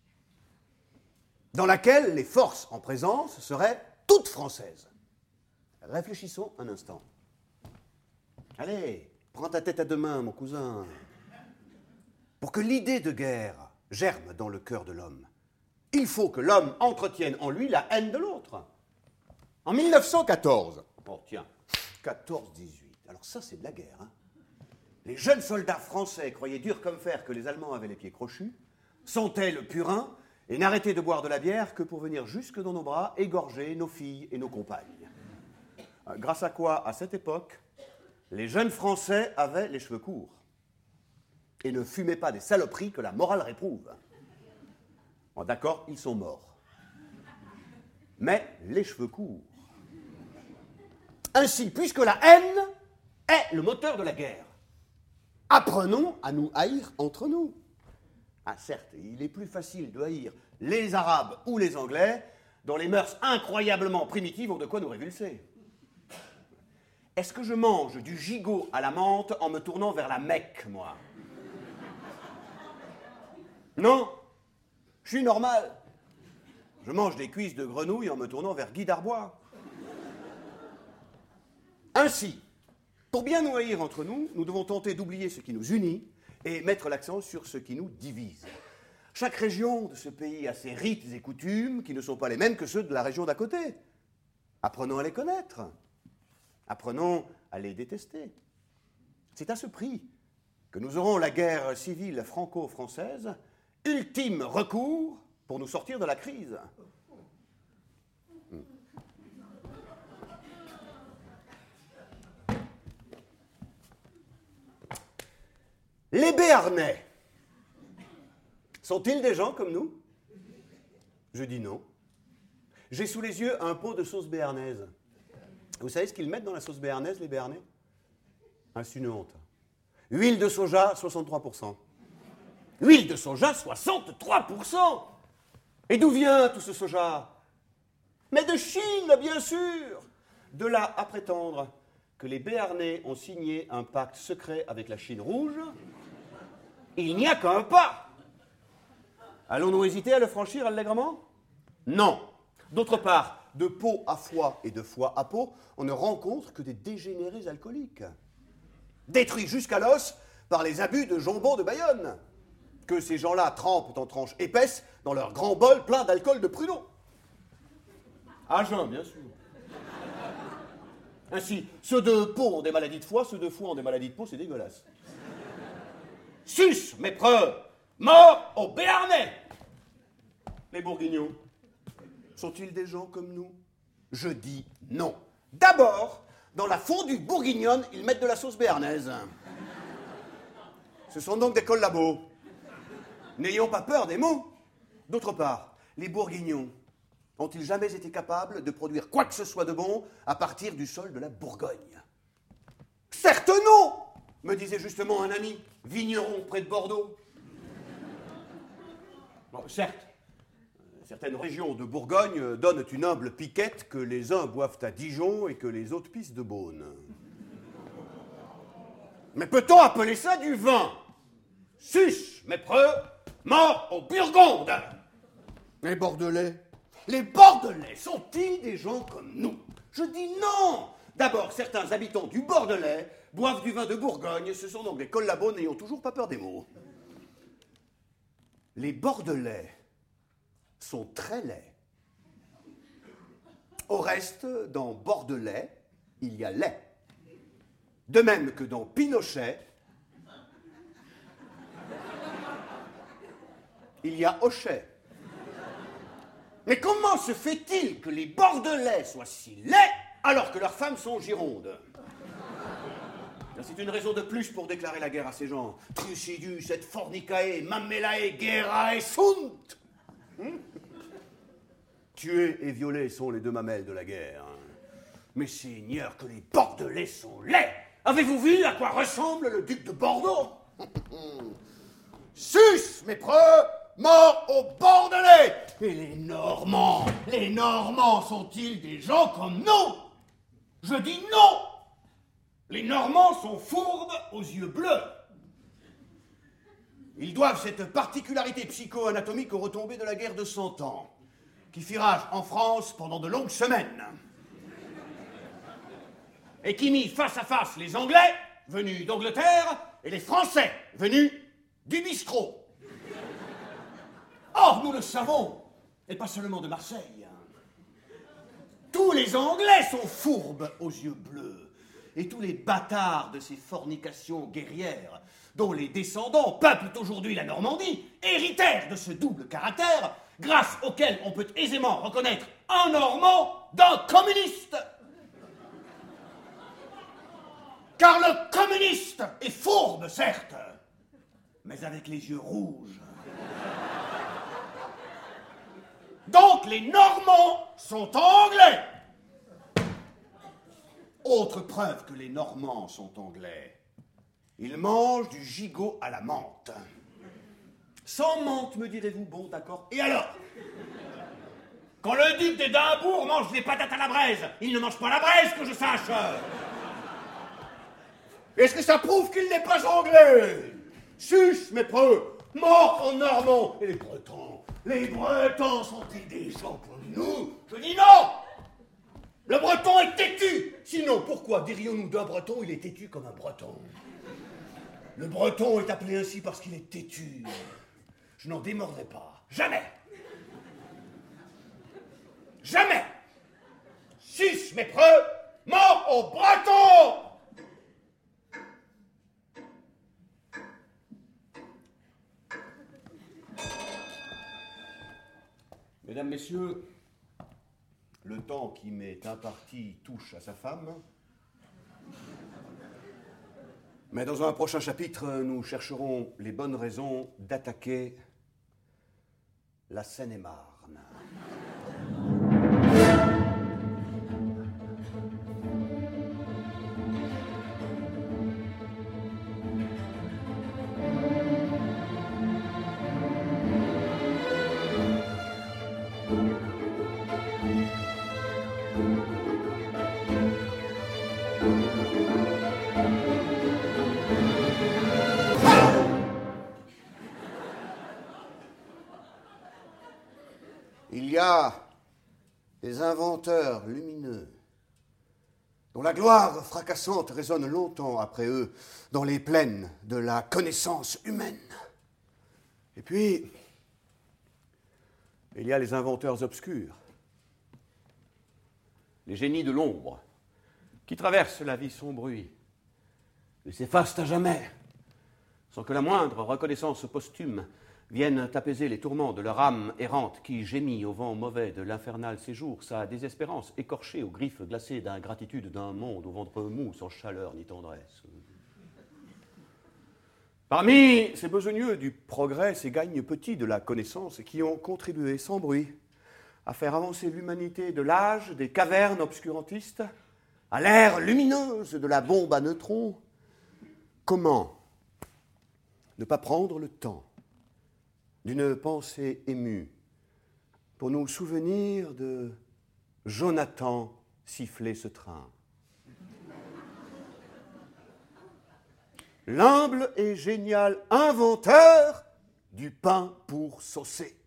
dans laquelle les forces en présence seraient toutes françaises? Réfléchissons un instant. Allez, prends ta tête à deux mains, mon cousin. Pour que l'idée de guerre germe dans le cœur de l'homme, il faut que l'homme entretienne en lui la haine de l'autre. En 1914, oh tiens, 14-18, alors ça c'est de la guerre, hein. Les jeunes soldats français croyaient dur comme fer que les Allemands avaient les pieds crochus, sentaient le purin et n'arrêtaient de boire de la bière que pour venir jusque dans nos bras égorger nos filles et nos compagnes. Grâce à quoi, à cette époque, les jeunes Français avaient les cheveux courts et ne fumaient pas des saloperies que la morale réprouve. Bon, d'accord, ils sont morts. Mais les cheveux courts. Ainsi, puisque la haine est le moteur de la guerre, apprenons à nous haïr entre nous. Ah, certes, il est plus facile de haïr les Arabes ou les Anglais, dont les mœurs incroyablement primitives ont de quoi nous révulser. Est-ce que je mange du gigot à la menthe en me tournant vers la Mecque, moi? Non, je suis normal. Je mange des cuisses de grenouille en me tournant vers Guy Darbois. Ainsi, pour bien nous haïr entre nous, nous devons tenter d'oublier ce qui nous unit et mettre l'accent sur ce qui nous divise. Chaque région de ce pays a ses rites et coutumes qui ne sont pas les mêmes que ceux de la région d'à côté. Apprenons à les connaître. Apprenons à les détester. C'est à ce prix que nous aurons la guerre civile franco-française, ultime recours pour nous sortir de la crise. Les Béarnais sont-ils des gens comme nous? Je dis non. J'ai sous les yeux un pot de sauce béarnaise. Vous savez ce qu'ils mettent dans la sauce béarnaise, les Béarnais? Ah, c'est une honte. Huile de soja, 63%. Huile de soja, 63%. Et d'où vient tout ce soja? Mais de Chine, bien sûr. De là à prétendre que les Béarnais ont signé un pacte secret avec la Chine rouge, il n'y a qu'un pas. Allons-nous hésiter à le franchir allègrement? Non. D'autre part, de peau à foie et de foie à peau, on ne rencontre que des dégénérés alcooliques, détruits jusqu'à l'os par les abus de jambon de Bayonne, que ces gens-là trempent en tranches épaisses dans leur grand bol plein d'alcool de pruneau. À jeun, bien sûr. Ainsi, ceux de peau ont des maladies de foie, ceux de foie ont des maladies de peau, c'est dégueulasse. Sus, mes preuves, mort aux Béarnais. Les Bourguignons, sont-ils des gens comme nous? Je dis non. D'abord, dans la fondue bourguignonne, ils mettent de la sauce béarnaise. Ce sont donc des collabos. N'ayons pas peur des mots. D'autre part, les Bourguignons ont-ils jamais été capables de produire quoi que ce soit de bon à partir du sol de la Bourgogne? Certes non, me disait justement un ami, vigneron près de Bordeaux. Bon, certes, certaines régions de Bourgogne donnent une humble piquette que les uns boivent à Dijon et que les autres pissent de Beaune. Mais peut-on appeler ça du vin? Sus, mes preux, mort aux Burgondes. Les Bordelais? Les Bordelais sont-ils des gens comme nous? Je dis non. D'abord, certains habitants du Bordelais boivent du vin de Bourgogne, ce sont donc des collabos n'ayant toujours pas peur des mots. Les Bordelais sont très laids. Au reste, dans Bordelais, il y a lait. De même que dans Pinochet, il y a Hochet. Mais comment se fait-il que les Bordelais soient si laids alors que leurs femmes sont girondes? C'est une raison de plus pour déclarer la guerre à ces gens. Trucidus et fornicae, mamelae, guerrae sunt. Tuer et violer sont les deux mamelles de la guerre. Mais seigneur, que les Bordelais sont laids! Avez-vous vu à quoi ressemble le duc de Bordeaux? Sus, mes preux, mort aux Bordelais! Et les Normands sont-ils des gens comme nous? Je dis non! Les Normands sont fourbes aux yeux bleus. Ils doivent cette particularité psycho-anatomique aux retombées de la guerre de 100 ans, qui fit rage en France pendant de longues semaines, et qui mit face à face les Anglais, venus d'Angleterre, et les Français, venus du bistrot. Or, nous le savons, et pas seulement de Marseille, tous les Anglais sont fourbes aux yeux bleus, et tous les bâtards de ces fornications guerrières, dont les descendants peuplent aujourd'hui la Normandie, héritèrent de ce double caractère, grâce auquel on peut aisément reconnaître un Normand d'un communiste. Car le communiste est fourbe, certes, mais avec les yeux rouges. Donc les Normands sont anglais. Autre preuve que les Normands sont anglais. Ils mangent du gigot à la menthe. Sans menthe, me direz-vous, bon, d'accord. Et alors? Quand le duc d'Édimbourg mange des patates à la braise, il ne mange pas la braise, que je sache. Est-ce que ça prouve qu'il n'est pas anglais? Sus, mes preux, mort en Normand. Et les Bretons sont-ils des gens pour nous? Je dis non. Le Breton est têtu. Sinon, pourquoi dirions-nous d'un Breton, il est têtu comme un Breton? Le Breton est appelé ainsi parce qu'il est têtu. Je n'en démordrai pas. Jamais. Jamais. Sus, mes preux, mort aux Bretons. Mesdames, Messieurs, le temps qui m'est imparti touche à sa femme. Mais dans un prochain chapitre, nous chercherons les bonnes raisons d'attaquer la Seine-et-Marne. Il y a des inventeurs lumineux dont la gloire fracassante résonne longtemps après eux dans les plaines de la connaissance humaine. Et puis, il y a les inventeurs obscurs, les génies de l'ombre, qui traversent la vie sans bruit, et s'effacent à jamais, sans que la moindre reconnaissance posthume vienne apaiser les tourments de leur âme errante qui gémit au vent mauvais de l'infernal séjour, sa désespérance écorchée aux griffes glacées d'ingratitude d'un monde au ventre mou sans chaleur ni tendresse. Parmi ces besogneux du progrès, ces gagnes petits de la connaissance qui ont contribué sans bruit à faire avancer l'humanité de l'âge des cavernes obscurantistes à l'ère lumineuse de la bombe à neutrons, comment ne pas prendre le temps d'une pensée émue pour nous souvenir de Jonathan siffler ce train. L'humble et génial inventeur du pain pour saucer.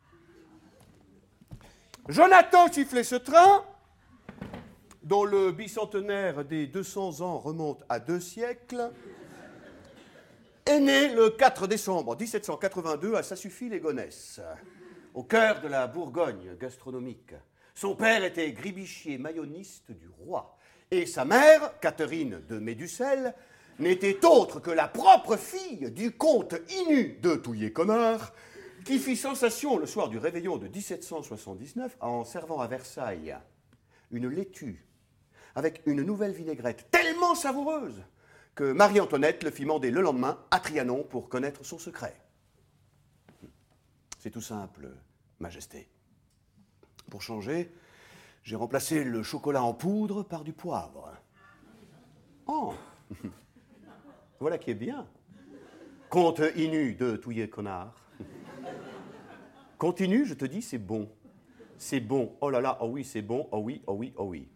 Jonathan sifflait ce train, dont le bicentenaire des 200 ans remonte à 2 siècles, est né le 4 décembre 1782 à Sassufis-les-Gonesse, au cœur de la Bourgogne gastronomique. Son père était gribichier mayoniste du roi, et sa mère, Catherine de Méducelle, n'était autre que la propre fille du comte Inu de Touillé-Connard, qui fit sensation le soir du réveillon de 1779 en servant à Versailles une laitue avec une nouvelle vinaigrette tellement savoureuse que Marie-Antoinette le fit mander le lendemain à Trianon pour connaître son secret. C'est tout simple, Majesté. Pour changer, j'ai remplacé le chocolat en poudre par du poivre. Oh, voilà qui est bien. Comte Inu de Touillé-Connard. Continue, je te dis, c'est bon. C'est bon. Oh là là, oh oui, c'est bon. Oh oui, oh oui, oh oui.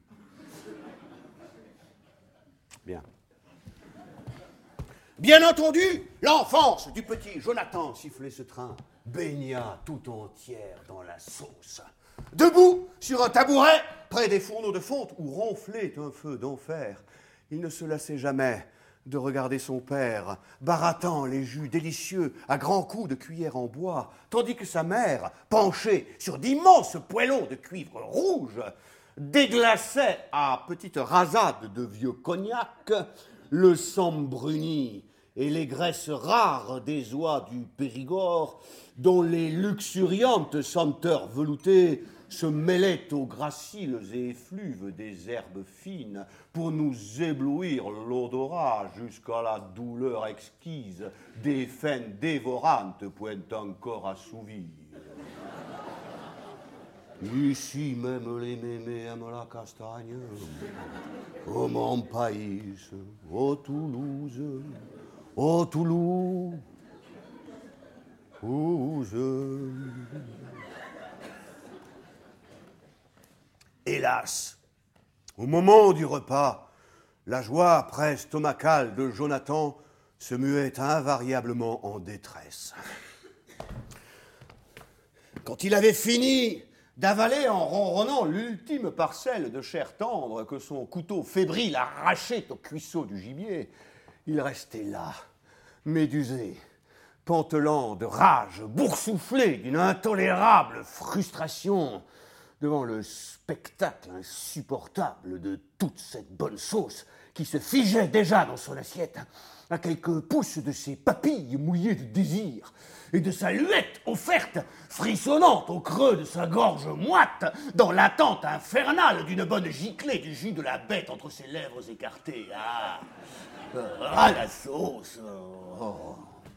Bien. Bien entendu, l'enfance du petit Jonathan sifflait ce train, baigna tout entière dans la sauce. Debout sur un tabouret, près des fourneaux de fonte où ronflait un feu d'enfer, il ne se lassait jamais de regarder son père barattant les jus délicieux à grands coups de cuillère en bois, tandis que sa mère, penchée sur d'immenses poêlons de cuivre rouge, déglaçait à petites rasades de vieux cognac le sang bruni et les graisses rares des oies du Périgord, dont les luxuriantes senteurs veloutées se mêlaient aux graciles et effluves des herbes fines pour nous éblouir l'odorat jusqu'à la douleur exquise des faines dévorantes pointent encore assouvir. Ici même les mémés aiment la castagne. Ô mon pays, ô Toulouse, ô Toulouse. Hélas, au moment du repas, la joie pré-stomacale de Jonathan se muait invariablement en détresse. Quand il avait fini d'avaler en ronronnant l'ultime parcelle de chair tendre que son couteau fébrile arrachait au cuisseau du gibier, il restait là, médusé, pantelant de rage, boursouflé d'une intolérable frustration devant le spectacle insupportable de toute cette bonne sauce qui se figeait déjà dans son assiette à quelques pouces de ses papilles mouillées de désir et de sa luette offerte, frissonnante au creux de sa gorge moite, dans l'attente infernale d'une bonne giclée du jus de la bête entre ses lèvres écartées. Ah, la sauce. Oh.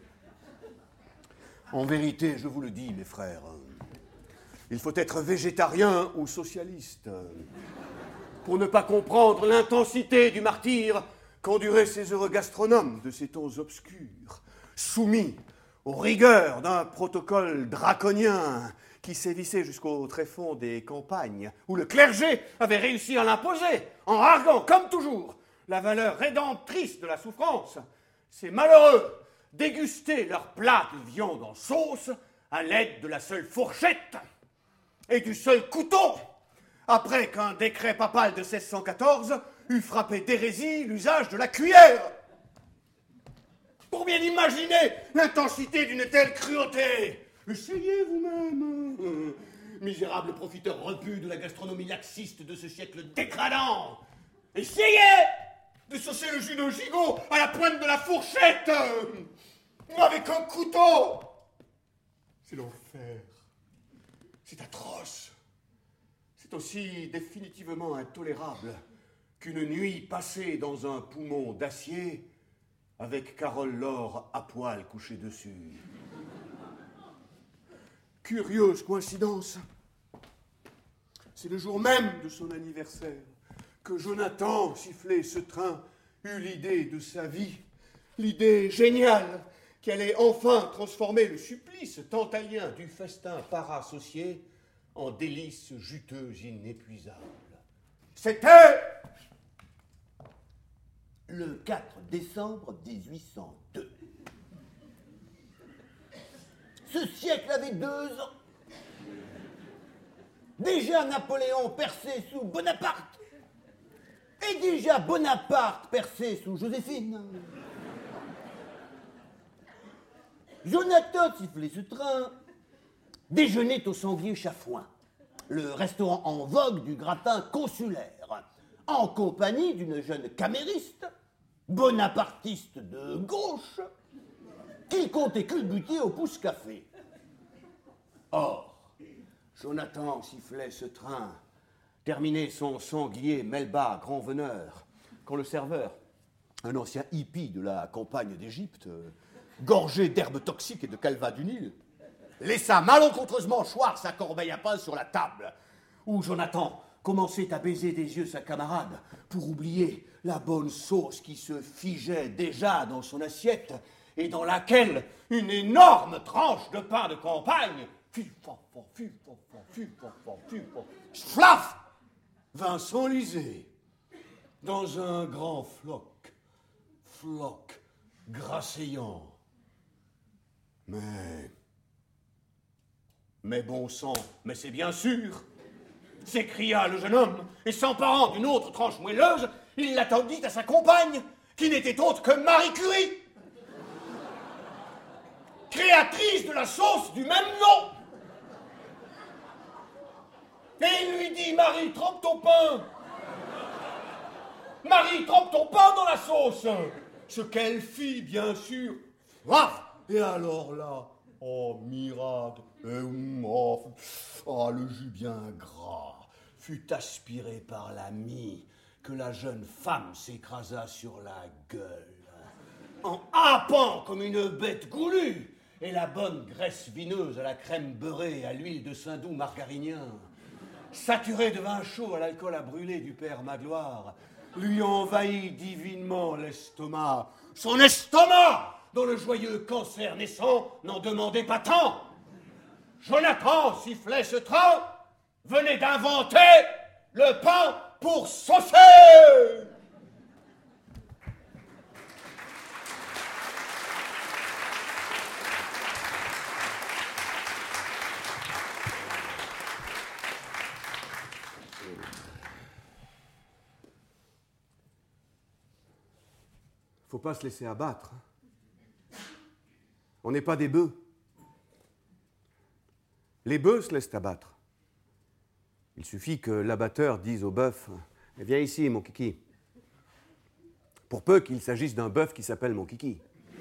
En vérité, je vous le dis, mes frères, il faut être végétarien ou socialiste pour ne pas comprendre l'intensité du martyre qu'enduraient ces heureux gastronomes de ces temps obscurs, soumis aux rigueurs d'un protocole draconien qui sévissait jusqu'au tréfonds des campagnes, où le clergé avait réussi à l'imposer, en arguant, comme toujours, la valeur rédemptrice de la souffrance. Ces malheureux dégustaient leur plat de viande en sauce à l'aide de la seule fourchette et du seul couteau, après qu'un décret papal de 1614 eut frappé d'hérésie l'usage de la cuillère. Pour bien imaginer l'intensité d'une telle cruauté, essayez vous-même, misérable profiteur repu de la gastronomie laxiste de ce siècle dégradant. Essayez de saucer le jus de gigot à la pointe de la fourchette, avec un couteau. C'est l'enfer. C'est atroce. C'est aussi définitivement intolérable qu'une nuit passée dans un poumon d'acier avec Carole Laure à poil couchée dessus. Curieuse coïncidence. C'est le jour même de son anniversaire que Jonathan, sifflé ce train, eut l'idée de sa vie, l'idée géniale qui allait enfin transformer le supplice tantalien du festin parassocié en délices juteuses inépuisables. C'était le 4 décembre 1802. Ce siècle avait 2 ans. Déjà Napoléon percé sous Bonaparte. Et déjà Bonaparte percé sous Joséphine. Jonathan sifflait ce train, déjeunait au Sanglier Chafouin, le restaurant en vogue du gratin consulaire, en compagnie d'une jeune camériste, bonapartiste de gauche, qu'il comptait culbuter au pouce-café. Or, Jonathan sifflait ce train, terminait son sanglier Melba grand veneur, quand le serveur, un ancien hippie de la campagne d'Égypte, gorgé d'herbes toxiques et de calva du Nil, laissa malencontreusement choir sa corbeille à pain sur la table, où Jonathan commençait à baiser des yeux sa camarade pour oublier la bonne sauce qui se figeait déjà dans son assiette et dans laquelle une énorme tranche de pain de campagne, flaf, vint s'enliser dans un grand floc grasseillant. Mais bon sang, mais c'est bien sûr, s'écria le jeune homme, et s'emparant d'une autre tranche moelleuse, il l'attendit à sa compagne, qui n'était autre que Marie Curie, créatrice de la sauce du même nom. Et il lui dit, Marie, trempe ton pain. Marie, trempe ton pain dans la sauce. Ce qu'elle fit, bien sûr. Et alors là, oh miracle, le jus bien gras fut aspiré par la mie que la jeune femme s'écrasa sur la gueule, en happant comme une bête goulue, et la bonne graisse vineuse à la crème beurrée à l'huile de saindoux margarinien saturé de vin chaud à l'alcool à brûler du père Magloire, lui envahit divinement l'estomac. Son estomac, dont le joyeux cancer naissant n'en demandait pas tant. Jonathan sifflait ce train, venait d'inventer le pain pour saucer. Faut pas se laisser abattre. On n'est pas des bœufs. Les bœufs se laissent abattre. Il suffit que l'abatteur dise au bœuf « Viens ici, mon kiki », pour peu qu'il s'agisse d'un bœuf qui s'appelle mon kiki.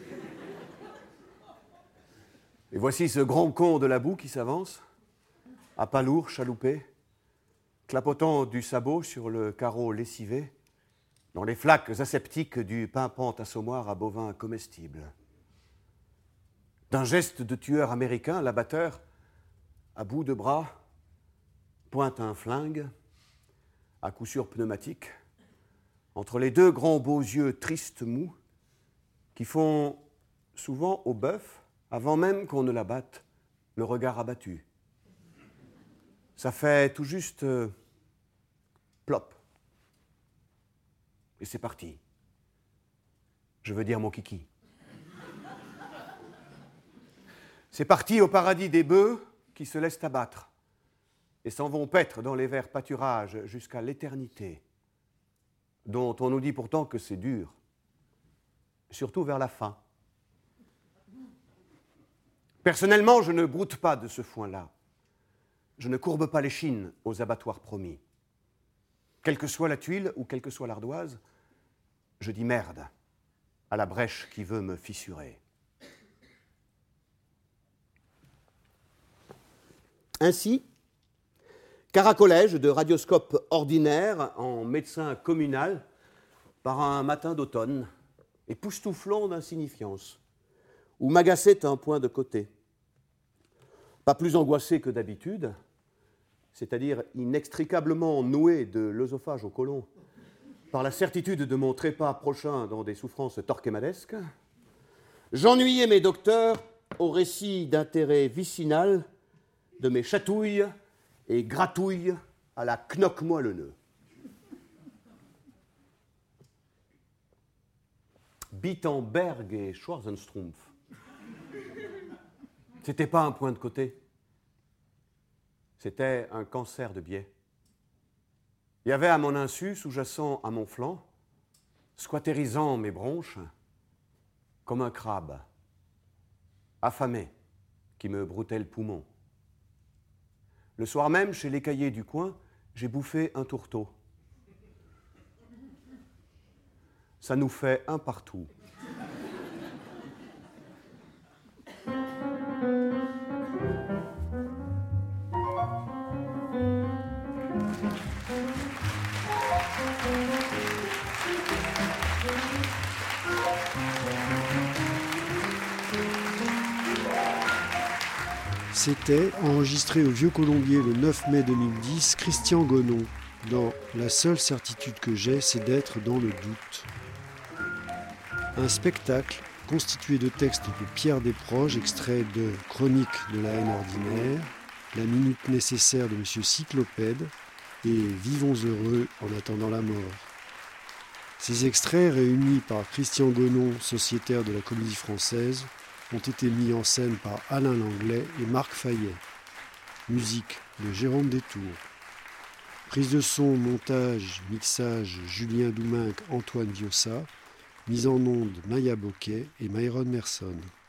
Et voici ce grand con de la boue qui s'avance, à pas lourd, chaloupé, clapotant du sabot sur le carreau lessivé, dans les flaques aseptiques du pimpant assommoir à bovins comestibles. D'un geste de tueur américain, l'abatteur, à bout de bras, pointe un flingue, à coup sûr pneumatique, entre les deux grands beaux yeux tristes mous qui font souvent au bœuf, avant même qu'on ne l'abatte, le regard abattu. Ça fait tout juste plop. Et c'est parti. Je veux dire mon kiki. C'est parti au paradis des bœufs qui se laissent abattre et s'en vont paître dans les verts pâturages jusqu'à l'éternité, dont on nous dit pourtant que c'est dur, surtout vers la fin. Personnellement, je ne broute pas de ce foin-là. Je ne courbe pas l'échine aux abattoirs promis. Quelle que soit la tuile ou quelle que soit l'ardoise, je dis merde à la brèche qui veut me fissurer. Ainsi, caracolais-je de radioscope ordinaire en médecin communal par un matin d'automne, époustouflant d'insignifiance, où m'agaçait un point de côté. Pas plus angoissé que d'habitude, c'est-à-dire inextricablement noué de l'œsophage au côlon, par la certitude de mon trépas prochain dans des souffrances torquemadesques, j'ennuyais mes docteurs au récit d'intérêt vicinal de mes chatouilles et gratouilles à la knoque-moi le nœud. Bittenberg et Schwarzenstrumpf. C'était pas un point de côté. C'était un cancer de biais. Il y avait à mon insu, sous-jacent à mon flanc, squattérisant mes bronches, comme un crabe, affamé, qui me broutait le poumon. Le soir même, chez l'écaillé du coin, j'ai bouffé un tourteau. Ça nous fait un partout. C'était, enregistré au Vieux Colombier le 9 mai 2010, Christian Gonon, dans « La seule certitude que j'ai, c'est d'être dans le doute ». Un spectacle constitué de textes de Pierre Desproges, extraits de Chronique de la haine ordinaire, La minute nécessaire de Monsieur Cyclopède et Vivons heureux en attendant la mort. Ces extraits, réunis par Christian Gonon, sociétaire de la Comédie Française, ont été mis en scène par Alain Langlais et Marc Fayet. Musique de Jérôme Détour. Prise de son, montage, mixage, Julien Douminc, Antoine Viossa. Mise en onde, Maya Boquet et Myron Merson.